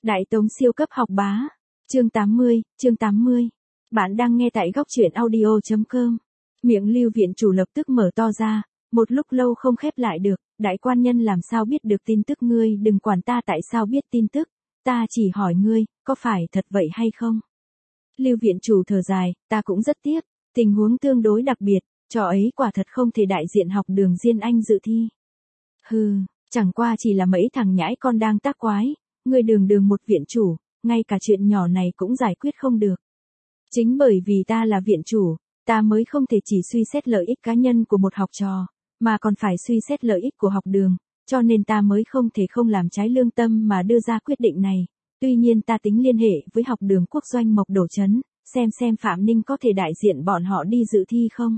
Đại Tống siêu cấp học bá. Chương 80. Bạn đang nghe tại góc truyện audio.com. Miệng Lưu viện chủ lập tức mở to ra, một lúc lâu không khép lại được. Đại quan nhân làm sao biết được tin tức, ngươi đừng quản ta tại sao biết tin tức, ta chỉ hỏi ngươi, có phải thật vậy hay không? Lưu viện chủ thở dài, ta cũng rất tiếc, tình huống tương đối đặc biệt, trò ấy quả thật không thể đại diện học đường Diên Anh dự thi. Hừ, chẳng qua chỉ là mấy thằng nhãi con đang tác quái, ngươi đường một viện chủ, ngay cả chuyện nhỏ này cũng giải quyết không được. Chính bởi vì ta là viện chủ, ta mới không thể chỉ suy xét lợi ích cá nhân của một học trò, mà còn phải suy xét lợi ích của học đường, cho nên ta mới không thể không làm trái lương tâm mà đưa ra quyết định này. Tuy nhiên ta tính liên hệ với học đường quốc doanh Mộc Đổ Trấn, xem Phạm Ninh có thể đại diện bọn họ đi dự thi không.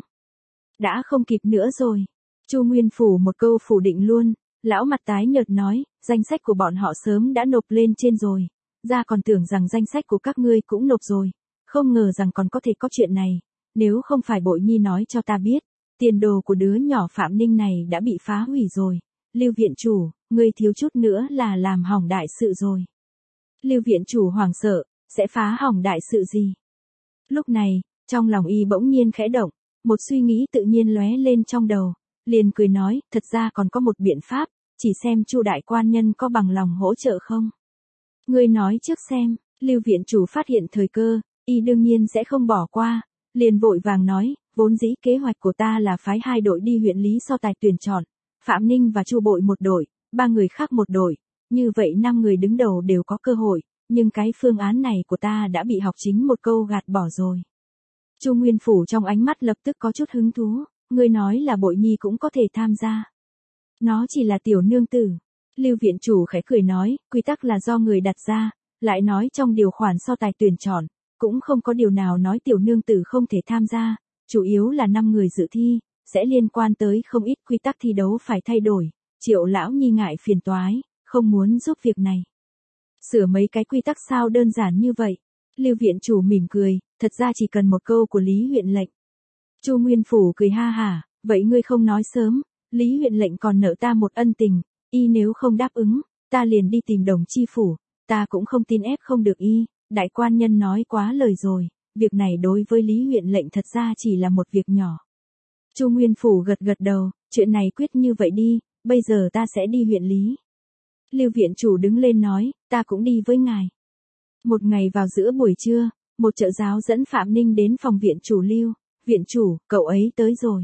Đã không kịp nữa rồi. Chu Nguyên Phủ một câu phủ định luôn, lão mặt tái nhợt nói, danh sách của bọn họ sớm đã nộp lên trên rồi, ra còn tưởng rằng danh sách của các ngươi cũng nộp rồi, không ngờ rằng còn có thể có chuyện này, nếu không phải Bội Nhi nói cho ta biết, tiền đồ của đứa nhỏ Phạm Ninh này đã bị phá hủy rồi. Lưu viện chủ, ngươi thiếu chút nữa là làm hỏng đại sự rồi. Lưu viện chủ hoảng sợ, sẽ phá hỏng đại sự gì? Lúc này, trong lòng y bỗng nhiên khẽ động, một suy nghĩ tự nhiên lóe lên trong đầu, liền cười nói, thật ra còn có một biện pháp, chỉ xem Chu đại quan nhân có bằng lòng hỗ trợ không. Ngươi nói trước xem. Lưu viện chủ phát hiện thời cơ, y đương nhiên sẽ không bỏ qua, liền vội vàng nói, vốn dĩ kế hoạch của ta là phái 2 đội đi huyện Lý so tài tuyển chọn, Phạm Ninh và Chu Bội một đội, 3 người khác một đội, như vậy 5 người đứng đầu đều có cơ hội, nhưng cái phương án này của ta đã bị học chính một câu gạt bỏ rồi. Chu Nguyên Phủ trong ánh mắt lập tức có chút hứng thú, ngươi nói là Bội Nhi cũng có thể tham gia. Nó chỉ là tiểu nương tử. Lưu viện chủ khẽ cười nói, quy tắc là do người đặt ra, lại nói trong điều khoản so tài tuyển chọn, cũng không có điều nào nói tiểu nương tử không thể tham gia, chủ yếu là 5 người dự thi, sẽ liên quan tới không ít quy tắc thi đấu phải thay đổi, Triệu lão nhi ngại phiền toái, không muốn giúp việc này. Sửa mấy cái quy tắc sao đơn giản như vậy? Lưu viện chủ mỉm cười, thật ra chỉ cần một câu của Lý huyện lệnh. Chu Nguyên Phủ cười ha hả, vậy ngươi không nói sớm, Lý huyện lệnh còn nợ ta một ân tình, y nếu không đáp ứng, ta liền đi tìm Đồng chi phủ, ta cũng không tin ép không được y, đại quan nhân nói quá lời rồi, việc này đối với Lý huyện lệnh thật ra chỉ là một việc nhỏ. Chu Nguyên Phủ gật đầu, chuyện này quyết như vậy đi, bây giờ ta sẽ đi huyện Lý. Lưu viện chủ đứng lên nói, ta cũng đi với ngài. Một ngày vào giữa buổi trưa, một trợ giáo dẫn Phạm Ninh đến phòng viện chủ Lưu, viện chủ, cậu ấy tới rồi.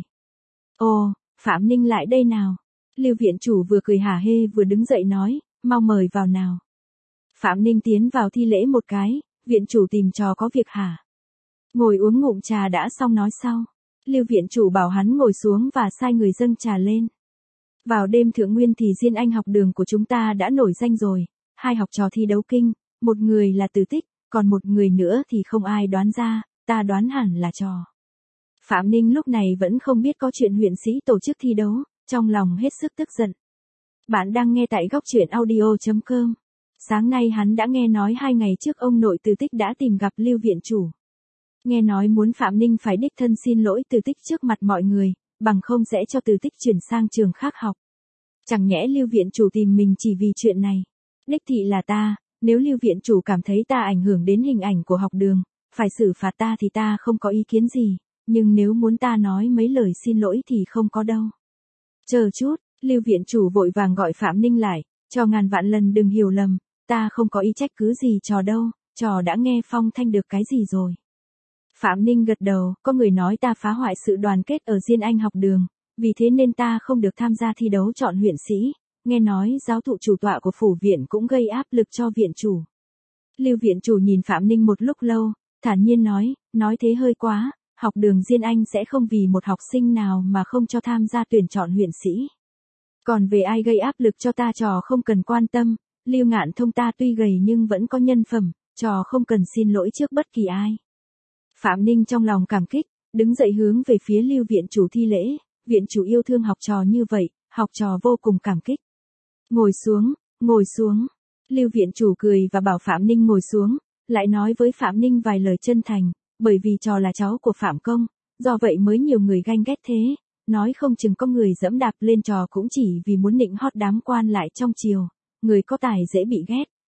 Ồ, Phạm Ninh lại đây nào. Lưu viện chủ vừa cười hả hê vừa đứng dậy nói, mau mời vào nào. Phạm Ninh tiến vào thi lễ một cái, viện chủ tìm trò có việc hả? Ngồi uống ngụm trà đã xong nói sau. Lưu viện chủ bảo hắn ngồi xuống và sai người dâng trà lên. Vào đêm thượng nguyên thì Diên Anh học đường của chúng ta đã nổi danh rồi, 2 học trò thi đấu kinh, một người là Từ Tích, còn một người nữa thì không ai đoán ra, ta đoán hẳn là trò. Phạm Ninh lúc này vẫn không biết có chuyện huyện sĩ tổ chức thi đấu, trong lòng hết sức tức giận. Bạn đang nghe tại góc truyện audio.com. Sáng nay hắn đã nghe nói 2 ngày trước ông nội Từ Tích đã tìm gặp Lưu viện chủ. Nghe nói muốn Phạm Ninh phải đích thân xin lỗi Từ Tích trước mặt mọi người, bằng không sẽ cho Từ Tích chuyển sang trường khác học. Chẳng nhẽ Lưu viện chủ tìm mình chỉ vì chuyện này. Đích thị là ta, nếu Lưu viện chủ cảm thấy ta ảnh hưởng đến hình ảnh của học đường, phải xử phạt ta thì ta không có ý kiến gì, nhưng nếu muốn ta nói mấy lời xin lỗi thì không có đâu. Chờ chút, Lưu viện chủ vội vàng gọi Phạm Ninh lại, cho ngàn vạn lần đừng hiểu lầm, ta không có ý trách cứ gì trò đâu, trò đã nghe phong thanh được cái gì rồi. Phạm Ninh gật đầu, có người nói ta phá hoại sự đoàn kết ở Diên Anh học đường, vì thế nên ta không được tham gia thi đấu chọn huyện sĩ, nghe nói giáo thụ chủ tọa của phủ viện cũng gây áp lực cho viện chủ. Lưu viện chủ nhìn Phạm Ninh một lúc lâu, thản nhiên nói thế hơi quá, học đường Diên Anh sẽ không vì một học sinh nào mà không cho tham gia tuyển chọn huyện sĩ. Còn về ai gây áp lực cho ta trò không cần quan tâm, Lưu Ngạn Thông ta tuy gầy nhưng vẫn có nhân phẩm, trò không cần xin lỗi trước bất kỳ ai. Phạm Ninh trong lòng cảm kích, đứng dậy hướng về phía Lưu viện chủ thi lễ, viện chủ yêu thương học trò như vậy, học trò vô cùng cảm kích. Ngồi xuống. Lưu viện chủ cười và bảo Phạm Ninh ngồi xuống, lại nói với Phạm Ninh vài lời chân thành, bởi vì trò là cháu của Phạm Công, do vậy mới nhiều người ganh ghét thế, nói không chừng có người dẫm đạp lên trò cũng chỉ vì muốn nịnh hót đám quan lại trong triều, người có tài dễ bị ghét,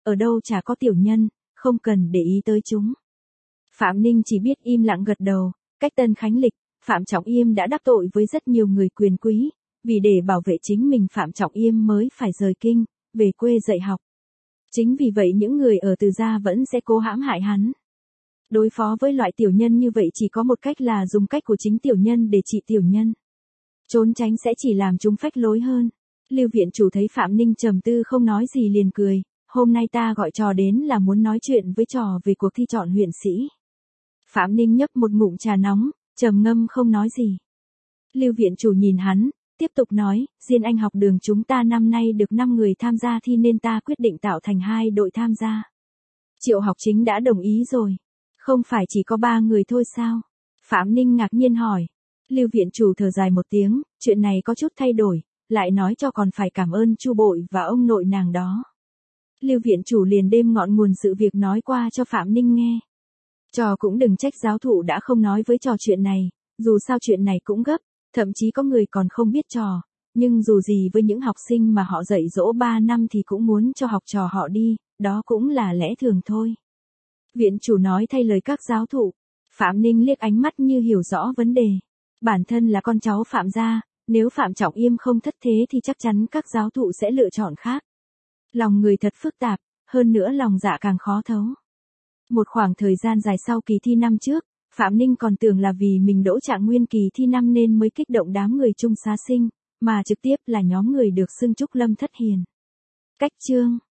ở đâu chả có tiểu nhân, không cần để ý tới chúng. Phạm Ninh chỉ biết im lặng gật đầu, cách Tân Khánh lịch, Phạm Trọng Yêm đã đắc tội với rất nhiều người quyền quý, vì để bảo vệ chính mình Phạm Trọng Yêm mới phải rời kinh, về quê dạy học. Chính vì vậy những người ở Từ gia vẫn sẽ cố hãm hại hắn. Đối phó với loại tiểu nhân như vậy chỉ có một cách là dùng cách của chính tiểu nhân để trị tiểu nhân. Trốn tránh sẽ chỉ làm chúng phách lối hơn. Lưu viện chủ thấy Phạm Ninh trầm tư không nói gì liền cười, hôm nay ta gọi trò đến là muốn nói chuyện với trò về cuộc thi chọn huyện sĩ. Phạm Ninh nhấp một ngụm trà nóng, trầm ngâm không nói gì. Lưu viện chủ nhìn hắn, tiếp tục nói, Diên Anh học đường chúng ta năm nay được 5 người tham gia thi nên ta quyết định tạo thành 2 đội tham gia. Triệu Học Chính đã đồng ý rồi. Không phải chỉ có 3 người thôi sao? Phạm Ninh ngạc nhiên hỏi. Lưu viện chủ thở dài một tiếng, chuyện này có chút thay đổi, lại nói cho còn phải cảm ơn Chu Bội và ông nội nàng đó. Lưu viện chủ liền đêm ngọn nguồn sự việc nói qua cho Phạm Ninh nghe. Trò cũng đừng trách giáo thụ đã không nói với trò chuyện này, dù sao chuyện này cũng gấp, thậm chí có người còn không biết trò, nhưng dù gì với những học sinh mà họ dạy dỗ 3 năm thì cũng muốn cho học trò họ đi, đó cũng là lẽ thường thôi. Viện chủ nói thay lời các giáo thụ. Phạm Ninh liếc ánh mắt như hiểu rõ vấn đề. Bản thân là con cháu Phạm gia, nếu Phạm Trọng Yêm không thất thế thì chắc chắn các giáo thụ sẽ lựa chọn khác. Lòng người thật phức tạp, hơn nữa lòng dạ càng khó thấu. Một khoảng thời gian dài sau kỳ thi năm trước, Phạm Ninh còn tưởng là vì mình đỗ trạng nguyên kỳ thi năm nên mới kích động đám người Trung xá sinh, mà trực tiếp là nhóm người được xưng Trúc Lâm Thất Hiền. Cách chương